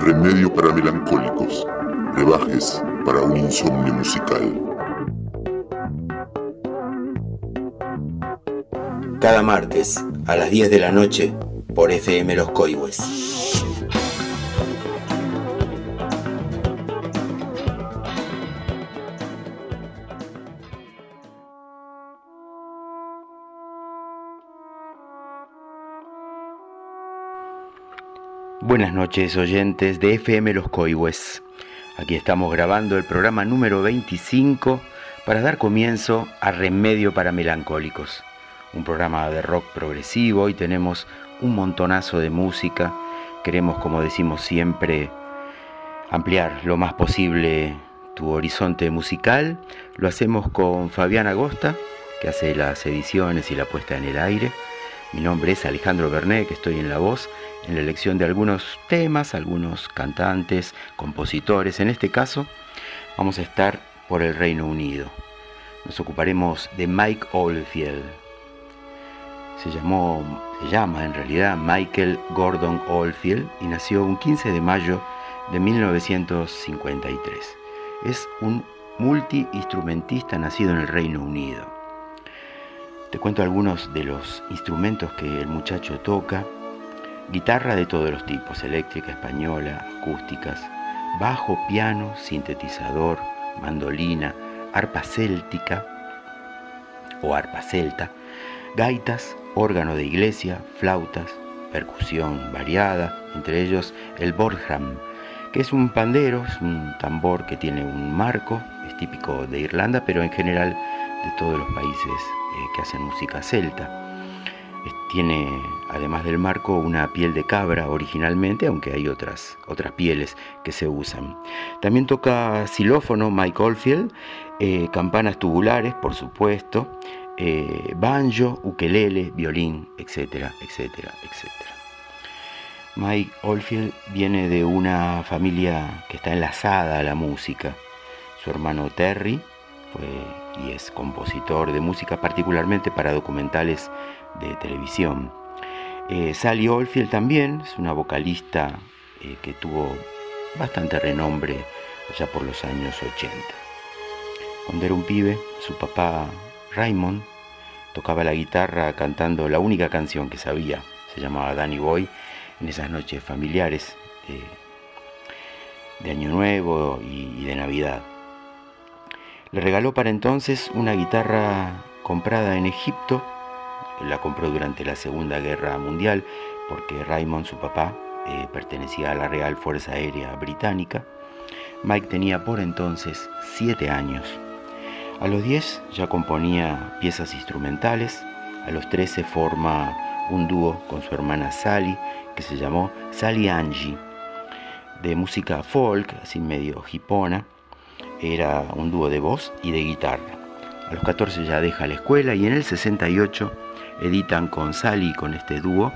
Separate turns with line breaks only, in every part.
remedio para melancólicos, brebajes para un insomnio musical.
Cada martes a las 10 de la noche por FM Los Coihues. Buenas noches, oyentes de FM Los Coihues. Aquí estamos grabando el programa número 25 para dar comienzo a Remedio para Melancólicos, un programa de rock progresivo, y tenemos un montonazo de música. Queremos, como decimos siempre, ampliar lo más posible tu horizonte musical. Lo hacemos con Fabián Agosta, que hace las ediciones y la puesta en el aire. Mi nombre es Alejandro Bernet, que estoy en la voz, en la elección de algunos temas, algunos cantantes, compositores. En este caso vamos a estar por el Reino Unido. Nos ocuparemos de Mike Oldfield. Se llama en realidad Michael Gordon Oldfield y nació un 15 de mayo de 1953. Es un multiinstrumentista nacido en el Reino Unido. Te cuento algunos de los instrumentos que el muchacho toca. Guitarra de todos los tipos, eléctrica, española, acústicas, bajo, piano, sintetizador, mandolina, arpa céltica o arpa celta, gaitas, órgano de iglesia, flautas, percusión variada, entre ellos el bodhrán, que es un pandero, es un tambor que tiene un marco, es típico de Irlanda, pero en general de todos los países que hacen música celta. Tiene, además del marco, una piel de cabra originalmente, aunque hay otras pieles que se usan. También toca xilófono Mike Oldfield, campanas tubulares, por supuesto, banjo, ukelele, violín, etcétera, etcétera, etcétera. Mike Oldfield viene de una familia que está enlazada a la música. Su hermano Terry fue y es compositor de música, particularmente para documentales de televisión. Sally Oldfield también es una vocalista que tuvo bastante renombre allá por los años 80. Cuando era un pibe, su papá Raymond tocaba la guitarra cantando la única canción que sabía, se llamaba Danny Boy, en esas noches familiares de Año Nuevo y de Navidad. Le regaló para entonces una guitarra comprada en Egipto. La compró durante la Segunda Guerra Mundial porque Raymond, su papá, pertenecía a la Real Fuerza Aérea Británica. Mike tenía por entonces 7 años. A los 10 ya componía piezas instrumentales. A los 13 forma un dúo con su hermana Sally, que se llamó Sally Angie, de música folk, así medio hipona. Era un dúo de voz y de guitarra. A los 14 ya deja la escuela y en el 68 editan con Sally, con este dúo,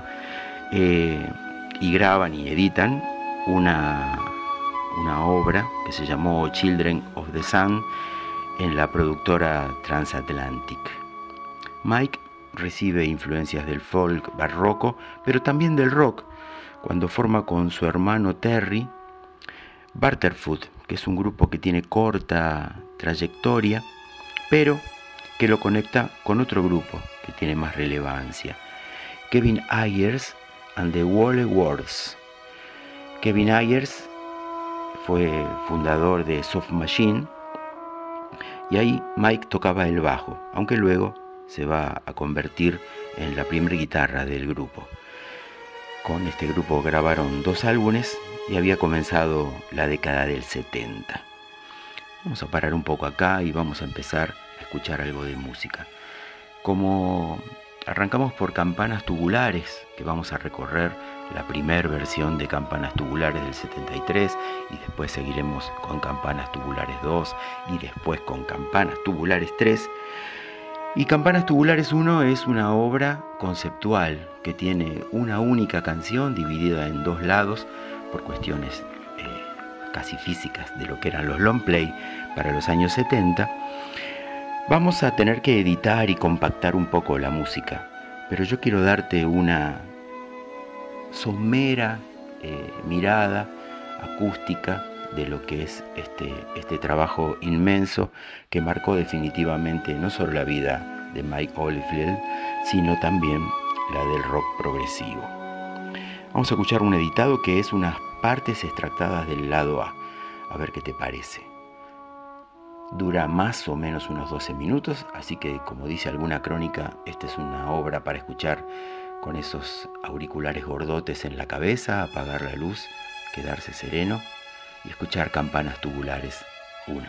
y graban y editan una obra que se llamó Children of the Sun en la productora Transatlantic. Mike recibe influencias del folk barroco, pero también del rock, cuando forma con su hermano Terry Barterfoot, que es un grupo que tiene corta trayectoria, pero que lo conecta con otro grupo que tiene más relevancia, Kevin Ayers and the Wally Words. Kevin Ayers fue fundador de Soft Machine y ahí Mike tocaba el bajo, aunque luego se va a convertir en la primera guitarra del grupo. Con este grupo grabaron 2 álbumes y había comenzado la década del 70. Vamos a parar un poco acá y vamos a empezar a escuchar algo de música. Como arrancamos por Campanas Tubulares, que vamos a recorrer la primera versión de Campanas Tubulares del 73, y después seguiremos con Campanas Tubulares 2 y después con Campanas Tubulares 3. Y Campanas Tubulares 1 es una obra conceptual que tiene una única canción dividida en 2 lados por cuestiones casi físicas de lo que eran los long play para los años 70. Vamos a tener que editar y compactar un poco la música, pero yo quiero darte una somera mirada acústica de lo que es este trabajo inmenso que marcó definitivamente no solo la vida de Mike Oldfield, sino también la del rock progresivo. Vamos a escuchar un editado que es unas partes extractadas del lado A ver qué te parece. Dura más o menos unos 12 minutos, así que como dice alguna crónica, esta es una obra para escuchar con esos auriculares gordotes en la cabeza, apagar la luz, quedarse sereno y escuchar campanas tubulares 1.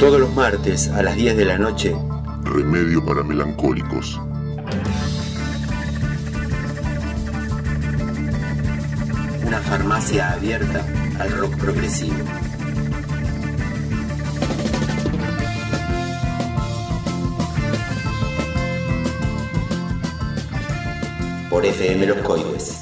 Todos los martes a las 10 de la noche,
Remedio para Melancólicos.
Una farmacia abierta al rock progresivo. Por FM Los Coihues.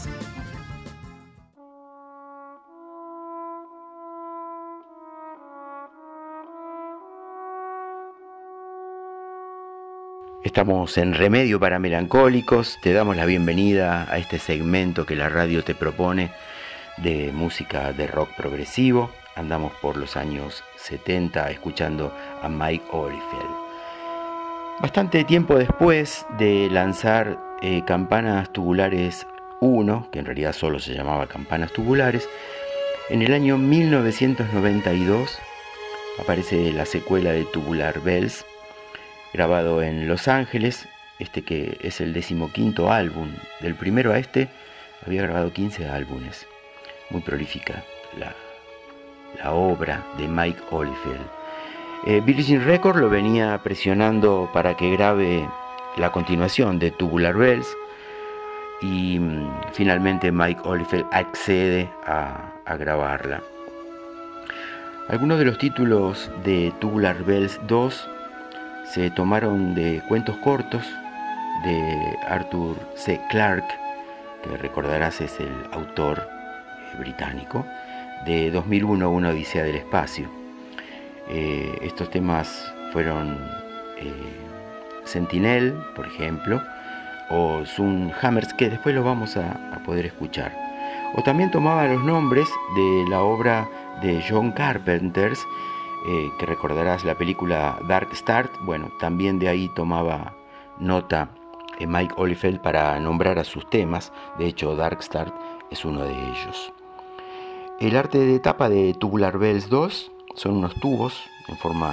Estamos en Remedio para Melancólicos. Te damos la bienvenida a este segmento que la radio te propone de música de rock progresivo. Andamos por los años 70 escuchando a Mike Oldfield. Bastante tiempo después de lanzar Campanas Tubulares 1, que en realidad solo se llamaba Campanas Tubulares, en el año 1992 aparece la secuela de Tubular Bells, grabado en Los Ángeles, que es el 15º álbum. Del primero a había grabado 15 álbumes. Muy prolífica la obra de Mike Oldfield. Virgin Records lo venía presionando para que grabe la continuación de Tubular Bells y finalmente Mike Oldfield accede a grabarla. Algunos de los títulos de Tubular Bells 2 se tomaron de cuentos cortos de Arthur C. Clarke, que recordarás es el autor británico, de 2001, Una Odisea del Espacio. Estos temas fueron Sentinel, por ejemplo, o Sun Hammers, que después los vamos a poder escuchar. O también tomaba los nombres de la obra de John Carpenter, que recordarás la película Dark Star. Bueno, también de ahí tomaba nota Mike Oldfield para nombrar a sus temas. De hecho, Dark Star es uno de ellos. El arte de tapa de Tubular Bells 2 son unos tubos en forma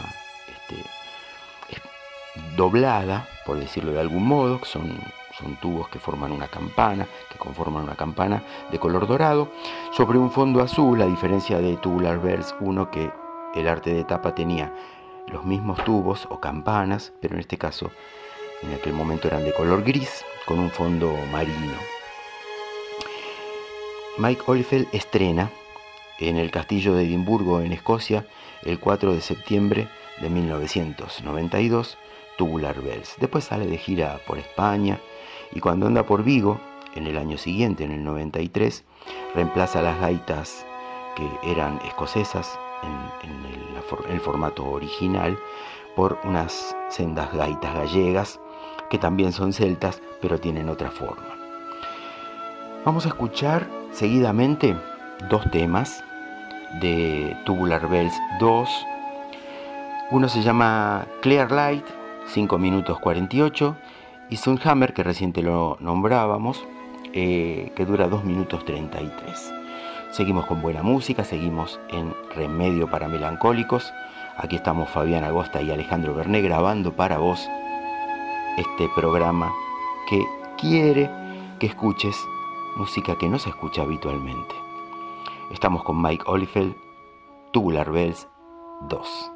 doblada, por decirlo de algún modo. Son tubos que forman una campana, que conforman una campana de color dorado sobre un fondo azul, a diferencia de Tubular Bells 1, que el arte de tapa tenía los mismos tubos o campanas, pero en este caso, en aquel momento eran de color gris, con un fondo marino. Mike Oldfield estrena en el Castillo de Edimburgo, en Escocia, el 4 de septiembre de 1992, Tubular Bells. Después sale de gira por España y cuando anda por Vigo, en el año siguiente, en el 93, reemplaza las gaitas que eran escocesas en el formato original por unas sendas gaitas gallegas que también son celtas pero tienen otra forma. Vamos a escuchar seguidamente dos temas de Tubular Bells 2. Uno se llama Clear Light, 5 minutos 48, y Sunhammer, que recién te lo nombrábamos, que dura 2 minutos 33. Seguimos con buena música, seguimos en Remedio para Melancólicos. Aquí estamos Fabián Agosta y Alejandro Berné grabando para vos este programa que quiere que escuches música que no se escucha habitualmente. Estamos con Mike Oldfield, Tubular Bells 2.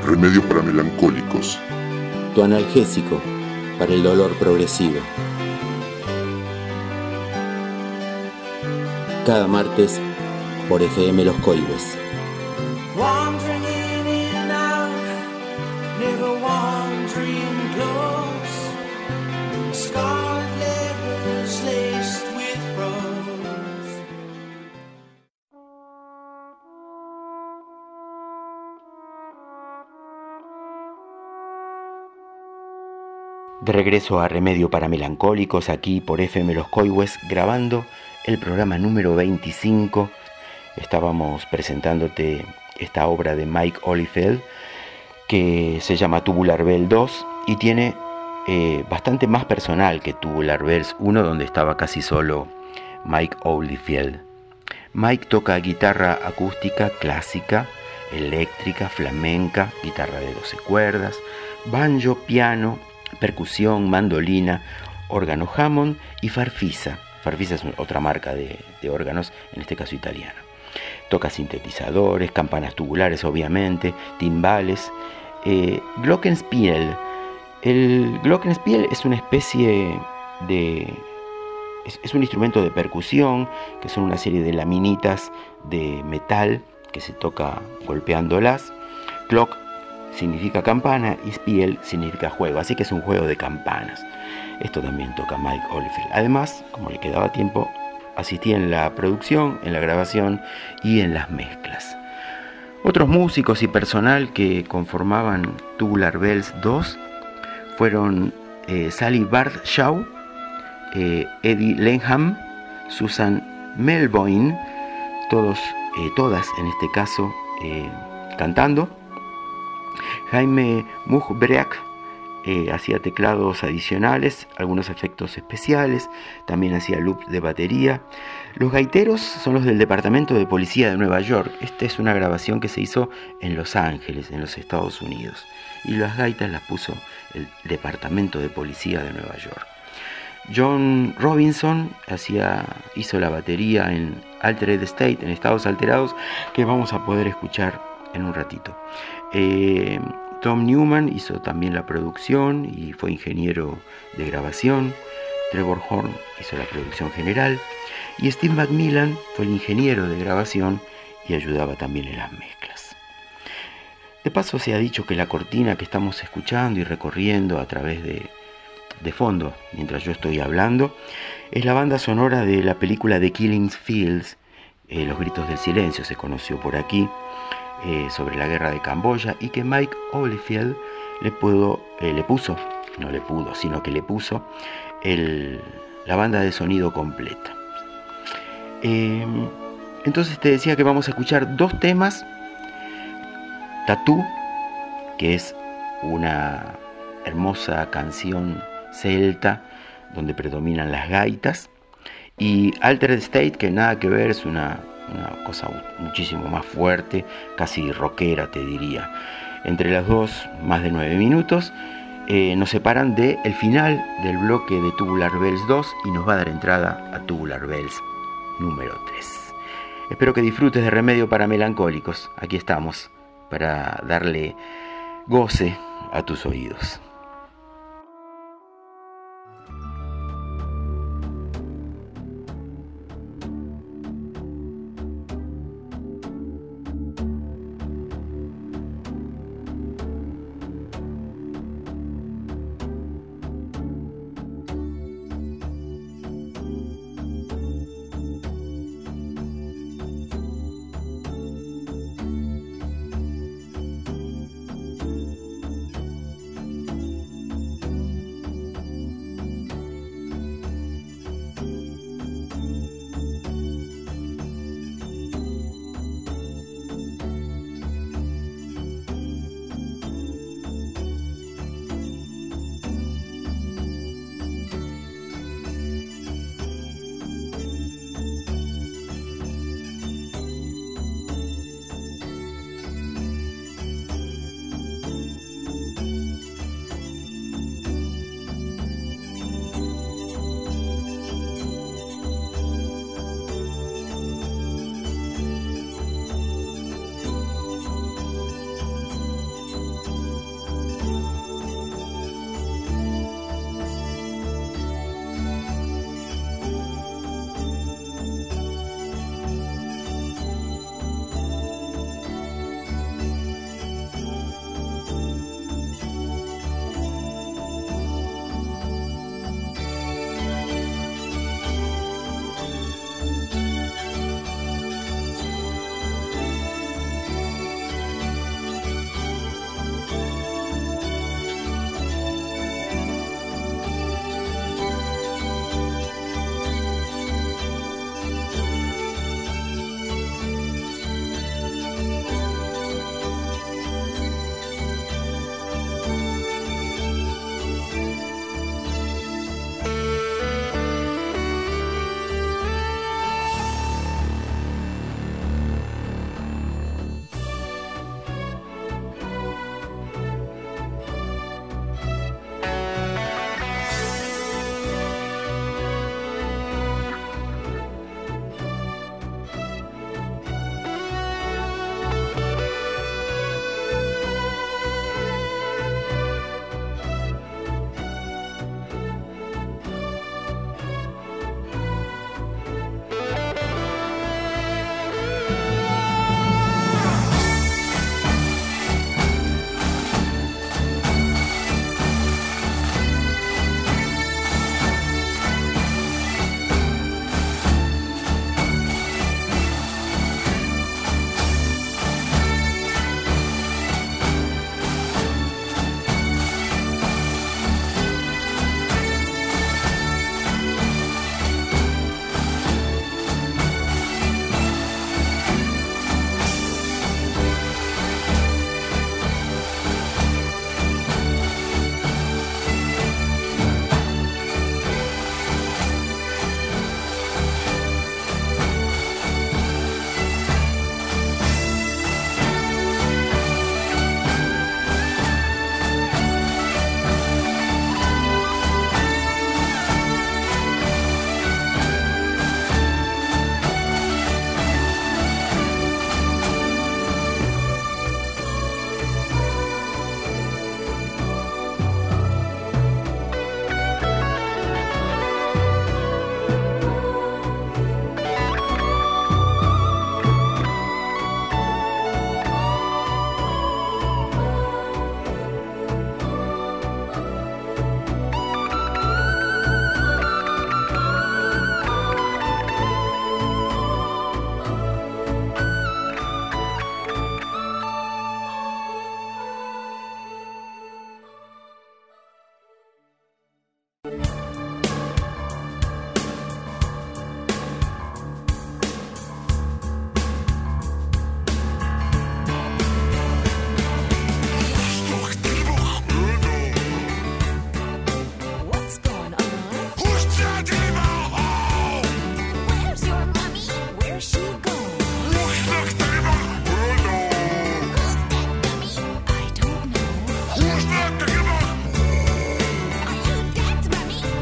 remedio para melancólicos.
Tu analgésico para el dolor progresivo. Cada martes por FM Los Coihues.
Wandering in and out, never wandering close. Scarlet letters laced with rose.
De regreso a Remedio para Melancólicos, aquí por FM Los Coihues, grabando el programa número 25. Estábamos presentándote esta obra de Mike Oldfield que se llama Tubular Bells 2 y tiene bastante más personal que Tubular Bells 1, donde estaba casi solo Mike Oldfield. Mike toca guitarra acústica, clásica, eléctrica, flamenca, guitarra de 12 cuerdas, banjo, piano, percusión, mandolina, órgano Hammond y farfisa. Farfisa es otra marca de órganos, en este caso italiana. Toca sintetizadores, campanas tubulares obviamente, timbales, glockenspiel. El glockenspiel es una especie de... Es un instrumento de percusión, que son una serie de laminitas de metal que se toca golpeándolas. Glock significa campana y spiel significa juego, así que es un juego de campanas. Esto también toca Mike Oldfield. Además, como le quedaba tiempo, asistía en la producción, en la grabación y en las mezclas. Otros músicos y personal que conformaban Tubular Bells 2 fueron Sally Bardshaw, Eddie Lenham, Susan Melvoin, todas en este caso cantando. Jaime Mujbreak hacía teclados adicionales, algunos efectos especiales, también hacía loops de batería. Los gaiteros son los del Departamento de Policía de Nueva York. Esta es una grabación que se hizo en Los Ángeles, en los Estados Unidos, y las gaitas las puso el Departamento de Policía de Nueva York. John Robinson hizo la batería en Altered State, en Estados Alterados, que vamos a poder escuchar en un ratito. Tom Newman hizo también la producción y fue ingeniero de grabación. Trevor Horn hizo la producción general y Steve McMillan fue el ingeniero de grabación y ayudaba también en las mezclas. De paso se ha dicho que la cortina que estamos escuchando y recorriendo a través de fondo mientras yo estoy hablando es la banda sonora de la película The Killing Fields, Los Gritos del Silencio se conoció por aquí, sobre la guerra de Camboya, y que Mike Oldfield le puso la banda de sonido completa. Entonces te decía que vamos a escuchar dos temas: Tattoo, que es una hermosa canción celta donde predominan las gaitas, y Altered State, que nada que ver, es una cosa muchísimo más fuerte, casi rockera te diría. Entre las dos, más de 9 minutos, nos separan del final del bloque de Tubular Bells 2 y nos va a dar entrada a Tubular Bells número 3. Espero que disfrutes de Remedio para Melancólicos. Aquí estamos para darle goce a tus oídos.
Who's not the giver? Are you dead, mommy?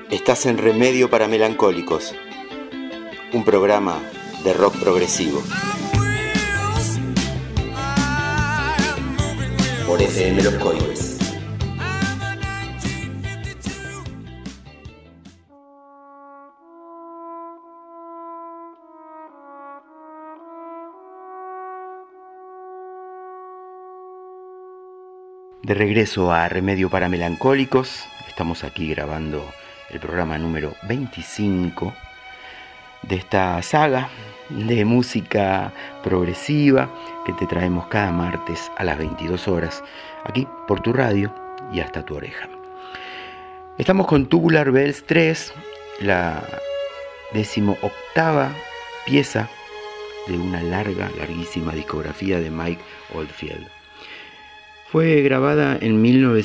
Estás en Remedio para Melancólicos, un programa de rock progresivo. Por FM Los Coihues. De regreso a Remedio para Melancólicos, estamos aquí grabando el programa número 25 de esta saga de música progresiva que te traemos cada martes a las 22 horas, aquí por tu radio y hasta tu oreja. Estamos con Tubular Bells 3, la 18ª pieza de una larguísima discografía de Mike Oldfield. Fue grabada en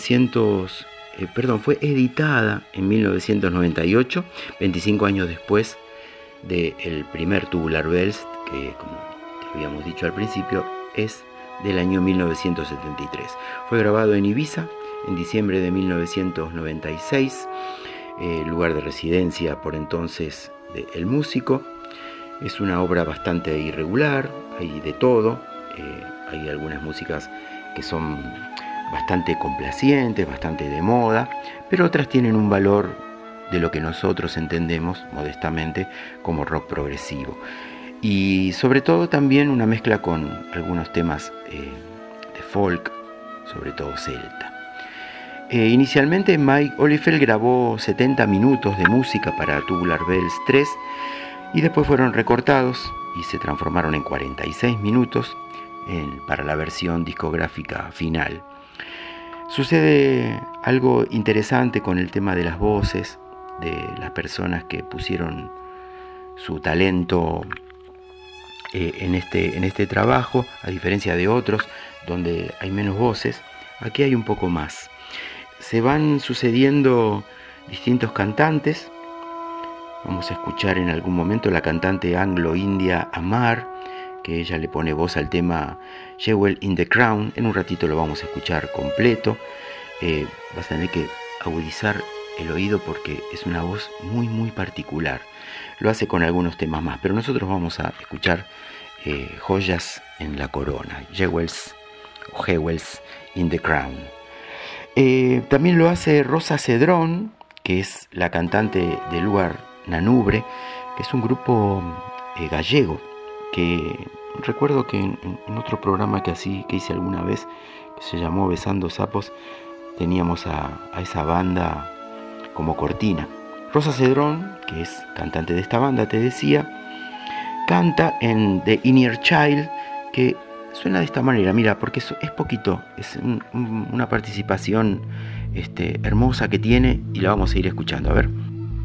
fue editada en 1998, 25 años después del primer Tubular Bells, que como te habíamos dicho al principio, es del año 1973. Fue grabado en Ibiza en diciembre de 1996, lugar de residencia por entonces del músico. Es una obra bastante irregular, hay de todo, hay algunas músicas que son bastante complacientes, bastante de moda, pero otras tienen un valor de lo que nosotros entendemos modestamente como rock progresivo. Y sobre todo también una mezcla con algunos temas de folk, sobre todo celta. Inicialmente Mike Oldfield grabó 70 minutos de música para Tubular Bells 3 y después fueron recortados y se transformaron en 46 minutos para la versión discográfica final. Sucede algo interesante con el tema de las voces de las personas que pusieron su talento en este trabajo, a diferencia de otros donde hay menos voces. Aquí hay un poco más. Se van sucediendo distintos cantantes. Vamos a escuchar en algún momento la cantante anglo-india Amar, que ella le pone voz al tema Jewel in the Crown. En un ratito lo vamos a escuchar completo. Vas a tener que agudizar el oído porque es una voz muy particular. Lo hace con algunos temas más, pero nosotros vamos a escuchar Joyas en la Corona, Jewels in the Crown. También lo hace Rosa Cedrón, que es la cantante del lugar Nanubre, que es un grupo gallego, que recuerdo que en otro programa que hice alguna vez, que se llamó Besando Sapos, teníamos a esa banda como cortina. Rosa Cedrón, que es cantante de esta banda, te decía, canta en The Inner Child, que suena de esta manera, mira, porque es poquito, es una participación hermosa que tiene y la vamos a ir escuchando, a ver.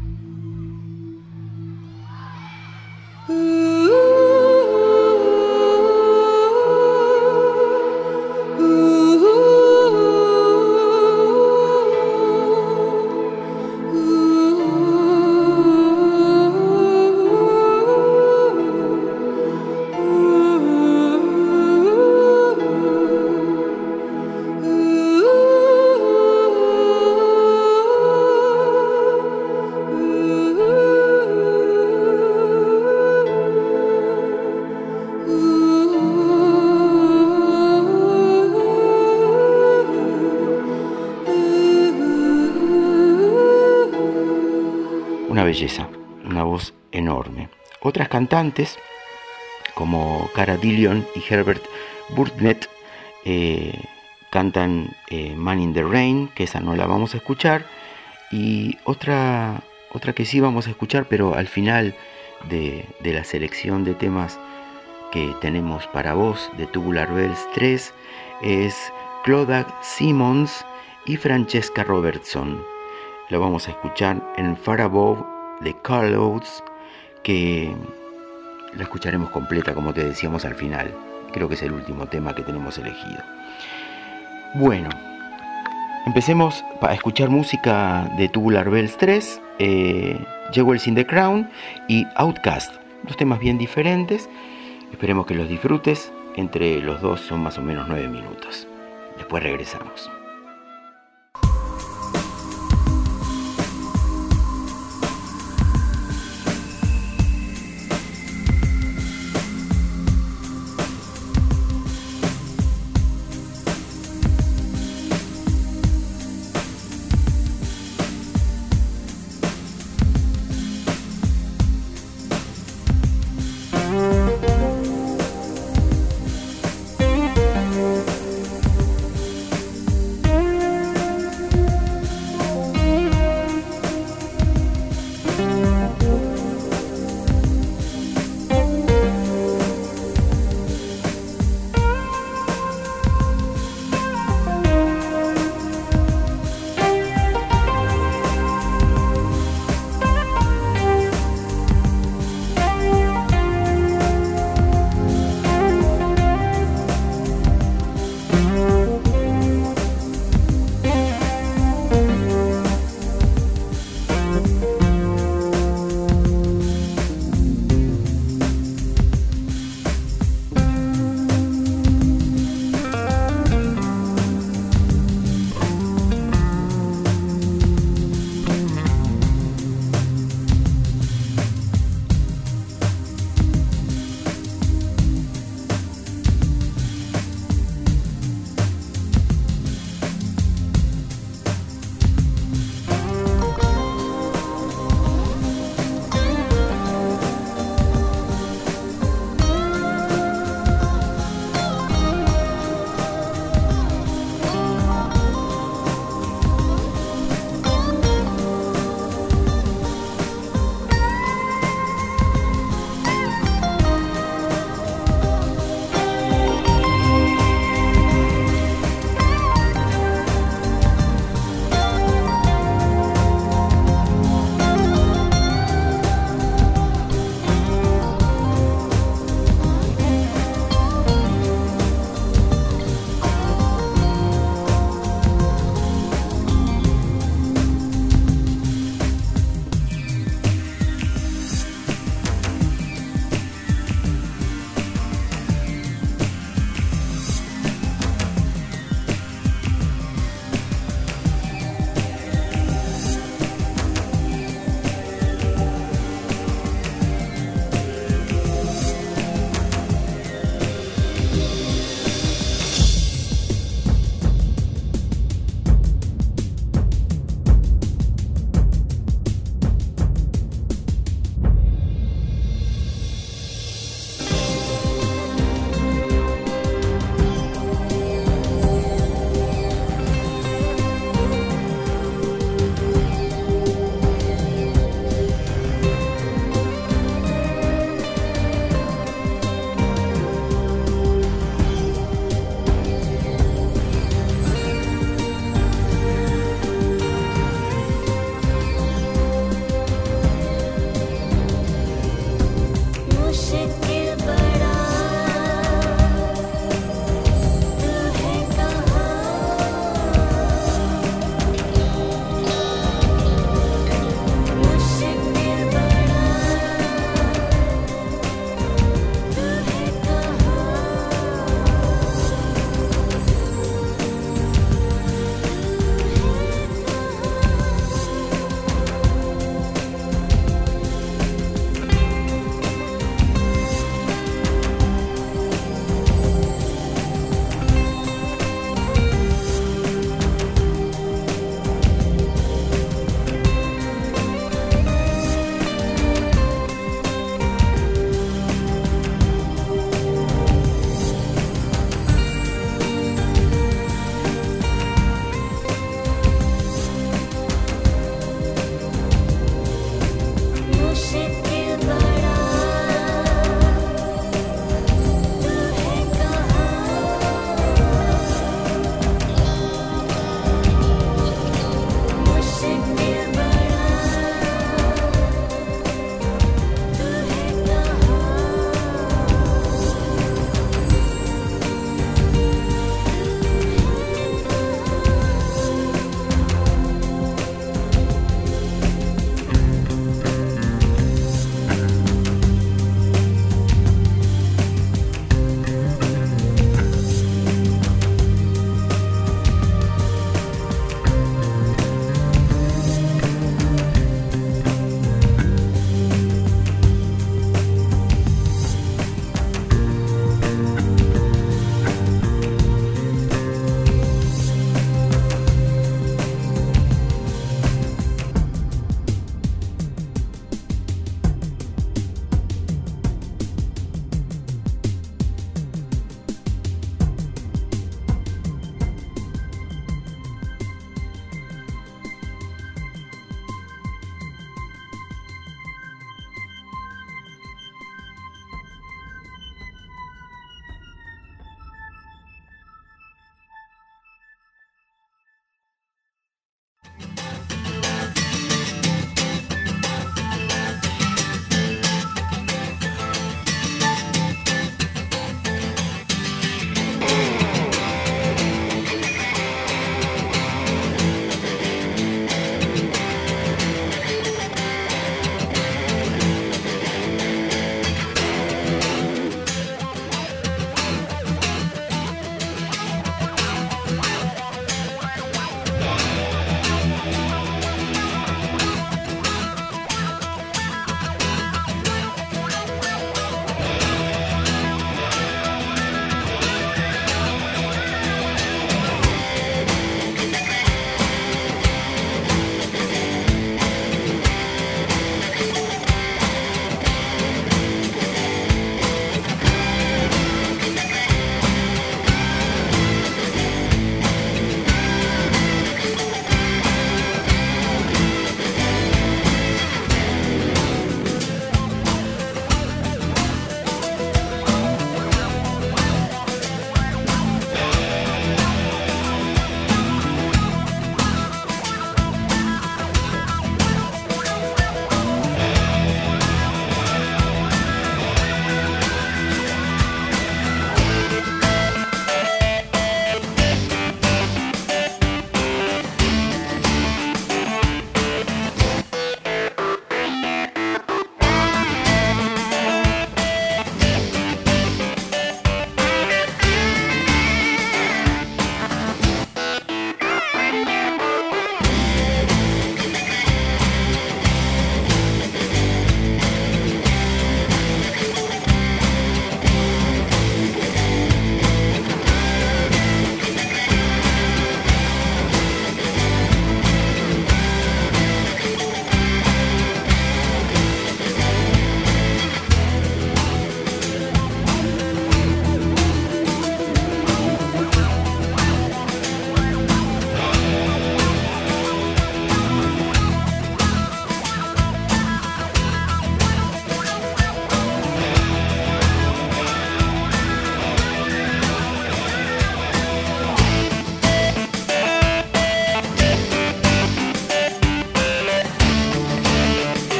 Belleza, una voz enorme. Otras cantantes como Cara Dillon y Herbert Burnett cantan Man in the Rain, que esa no la vamos a escuchar, y otra que sí vamos a escuchar, pero al final de la selección de temas que tenemos para vos de Tubular Bells 3 es Clodagh Simmons y Francesca Robertson. Lo vamos a escuchar en Far Above the Clouds, que la escucharemos completa, como te decíamos, al final. Creo que es el último tema que tenemos elegido. Bueno, empecemos a escuchar música de Tubular Bells 3, Jewels in the Crown y Outcast. Dos temas bien diferentes. Esperemos que los disfrutes. Entre los dos son más o menos 9 minutos. Después regresamos.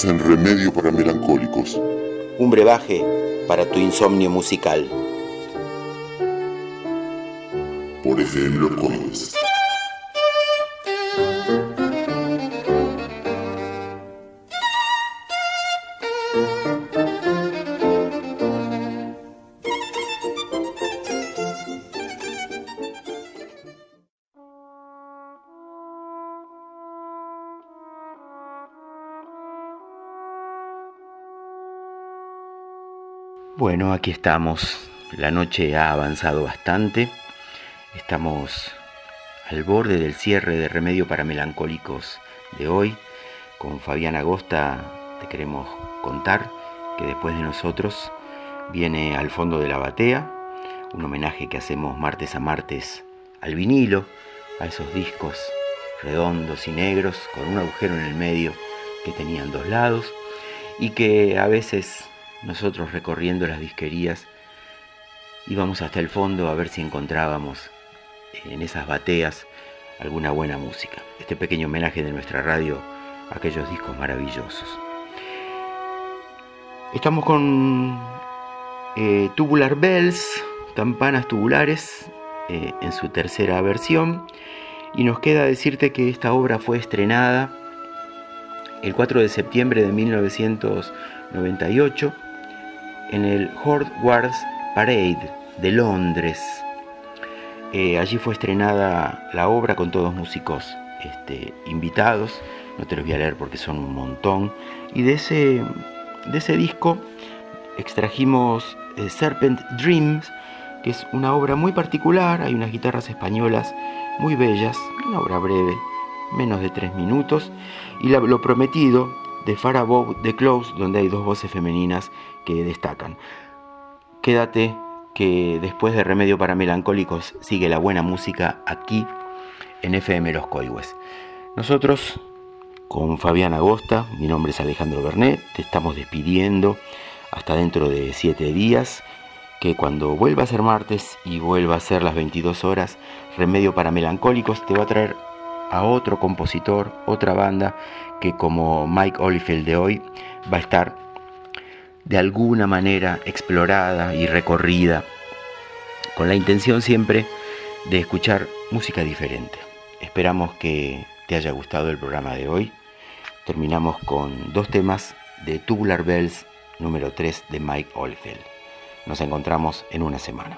Estás en Remedio para Melancólicos.
Un brebaje para tu insomnio musical.
Por FM Los Coihues.
Bueno, aquí estamos. La noche ha avanzado bastante. Estamos al borde del cierre de Remedio para Melancólicos de hoy. Con Fabián Agosta te queremos contar que después de nosotros viene Al fondo de la batea, un homenaje que hacemos martes a martes al vinilo, a esos discos redondos y negros con un agujero en el medio que tenían dos lados y que a veces nosotros, recorriendo las disquerías, íbamos hasta el fondo a ver si encontrábamos en esas bateas alguna buena música. Este pequeño homenaje de nuestra radio a aquellos discos maravillosos. Estamos con Tubular Bells, Campanas Tubulares, en su tercera versión, y nos queda decirte que esta obra fue estrenada el 4 de septiembre de 1998 en el Horde Wars Parade de Londres. Allí fue estrenada la obra con todos músicos invitados. No te los voy a leer porque son un montón. Y de ese disco extrajimos Serpent Dreams, que es una obra muy particular. Hay unas guitarras españolas muy bellas, una obra breve, menos de 3 minutos. Y Lo Prometido, de Far Above the Clouds, donde hay dos voces femeninas que destacan. Quédate, que después de Remedio para Melancólicos sigue la buena música aquí en FM Los Coihues. Nosotros, con Fabián Agosta, mi nombre es Alejandro Bernet, te estamos despidiendo hasta dentro de 7 días, que cuando vuelva a ser martes y vuelva a ser las 22 horas, Remedio para Melancólicos te va a traer a otro compositor, otra banda que, como Mike Oldfield de hoy, va a estar de alguna manera explorada y recorrida, con la intención siempre de escuchar música diferente. Esperamos que te haya gustado el programa de hoy. Terminamos con 2 temas de Tubular Bells número 3 de Mike Oldfield. Nos encontramos en una semana.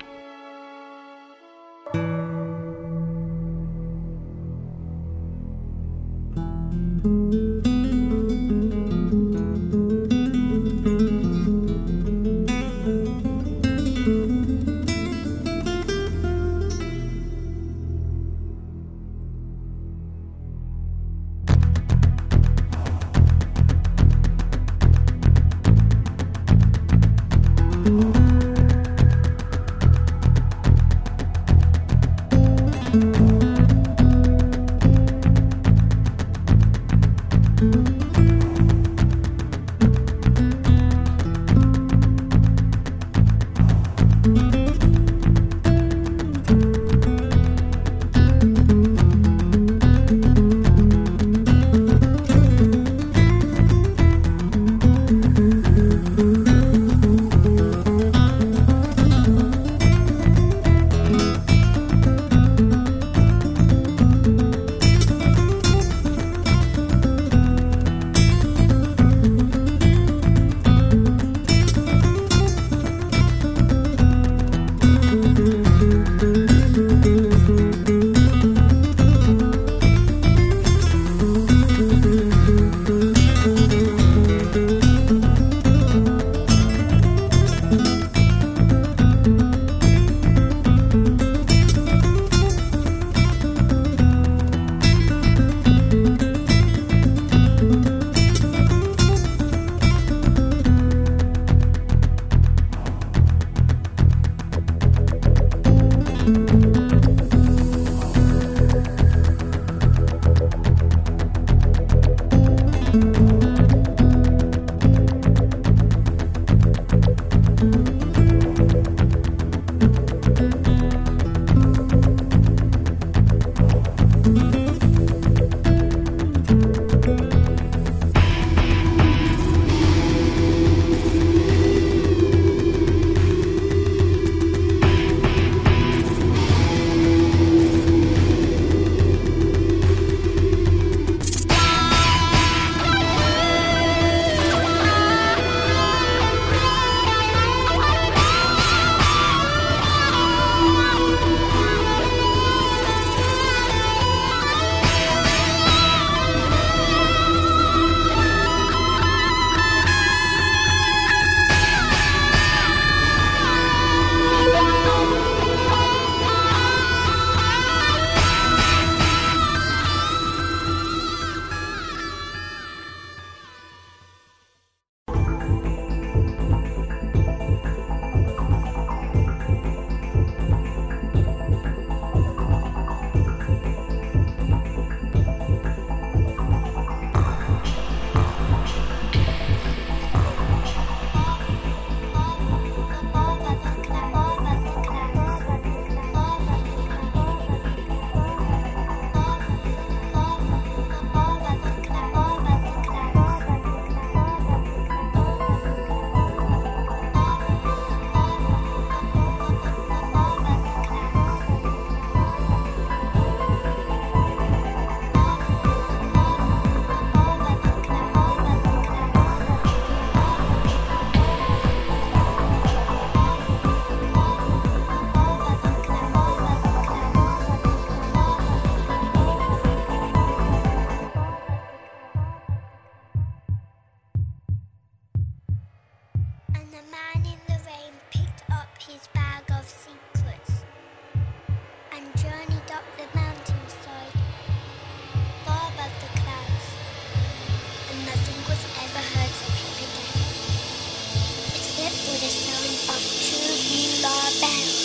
the man in the rain picked up his bag of secrets and journeyed up the mountainside, far above the clouds, and nothing was ever heard from him again, except for the sound of 2 beulah bells.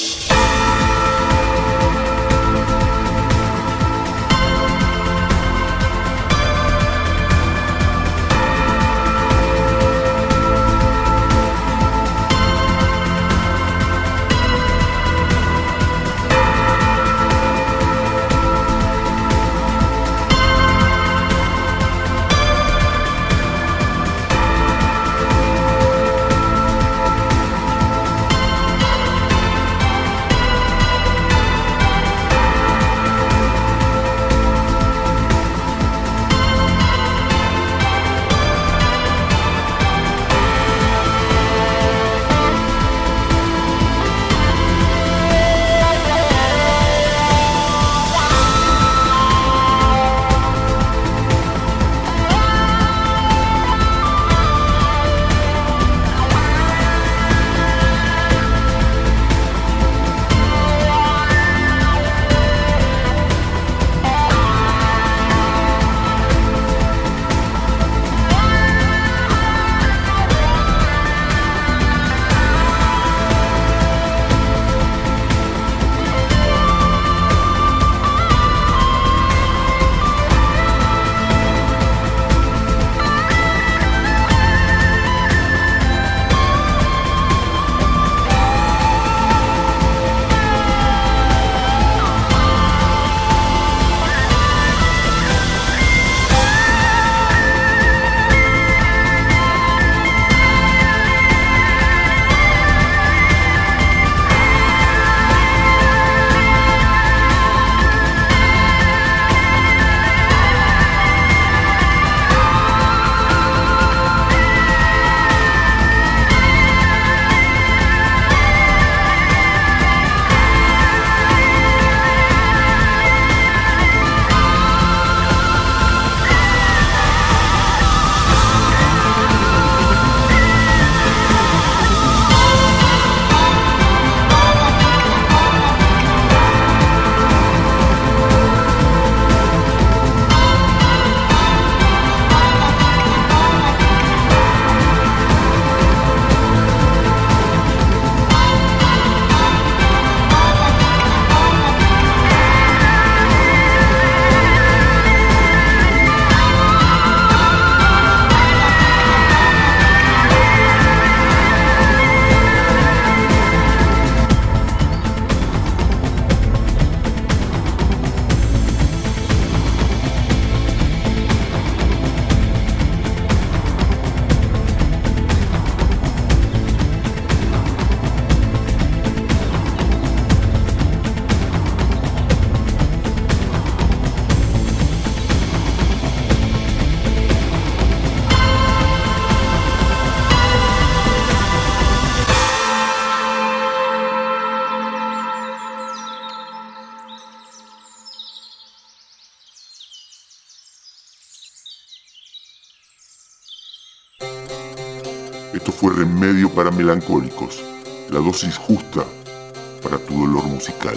Esto fue Remedio para Melancólicos, la dosis justa para tu dolor musical.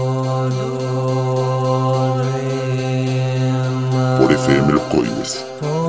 Por FM Los Coibes.